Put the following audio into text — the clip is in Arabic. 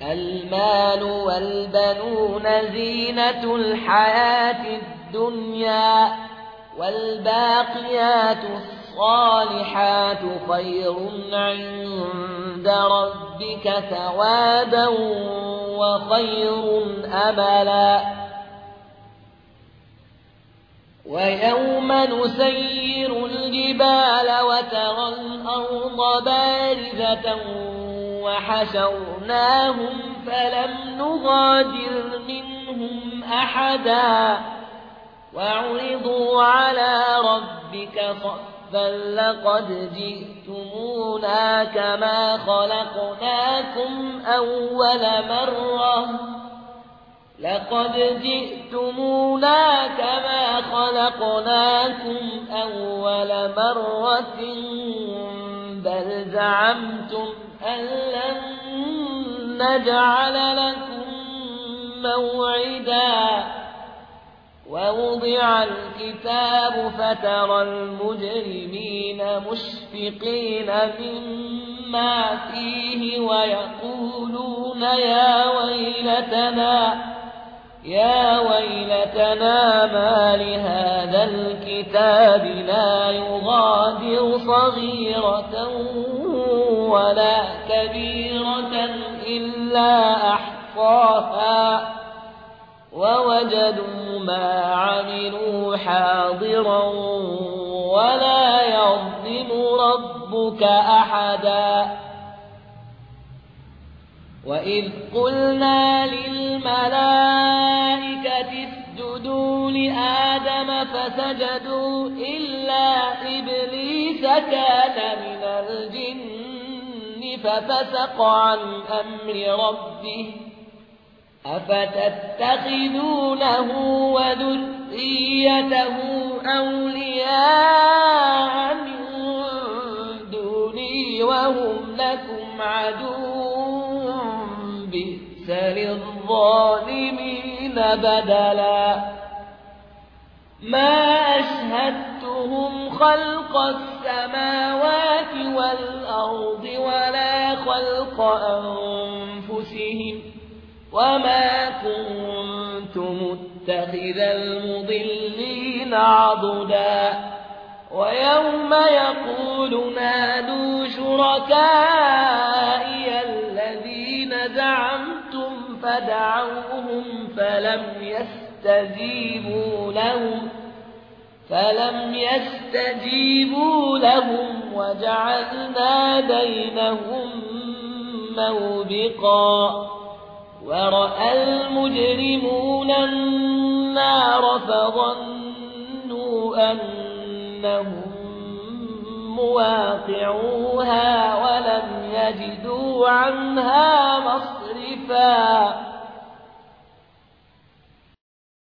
المال والبنون زينة الحياة الدنيا والباقيات الصالحات خير عند ربك ثوابا وخير أملا ويوم نسير الجبال وترى الأرض بارزة وحشرناهم فلم نغادر منهم أحدا وعرضوا على ربك صفا لقد جئتمونا كما خلقناكم أول مرة بل زعمتم أن لن نجعل لكم موعدا ووضع الكتاب فترى المجرمين مشفقين مما فيه ويقولون يا ويلتنا ما لهذا الكتاب لا يغادر صغيرة ولا كبيرة إلا أحصاها ووجدوا ما عملوا حاضرا ولا يظلم ربك أحدا وإذ قلنا للملائكة اسجدوا لآدم فسجدوا إلا إبليس كان من الجن ففسق عن أمر ربه أفتتخذونه وذريته أولياء من دوني وهم لكم عدو بئس للظالمين بدلا ما أشهدتهم خلق السماوات والأرض ولا خلق أنفسهم وما كنت متخذ المضلين عضدا ويوم يقول نادوا شركائي الذين زعمتم فدعوهم فلم يستجيبوا لهم وجعلنا بينهم موبقا ورأى المجرمون النار فظنوا أنهم مواقعوها ولم يجدوا عنها مصرفا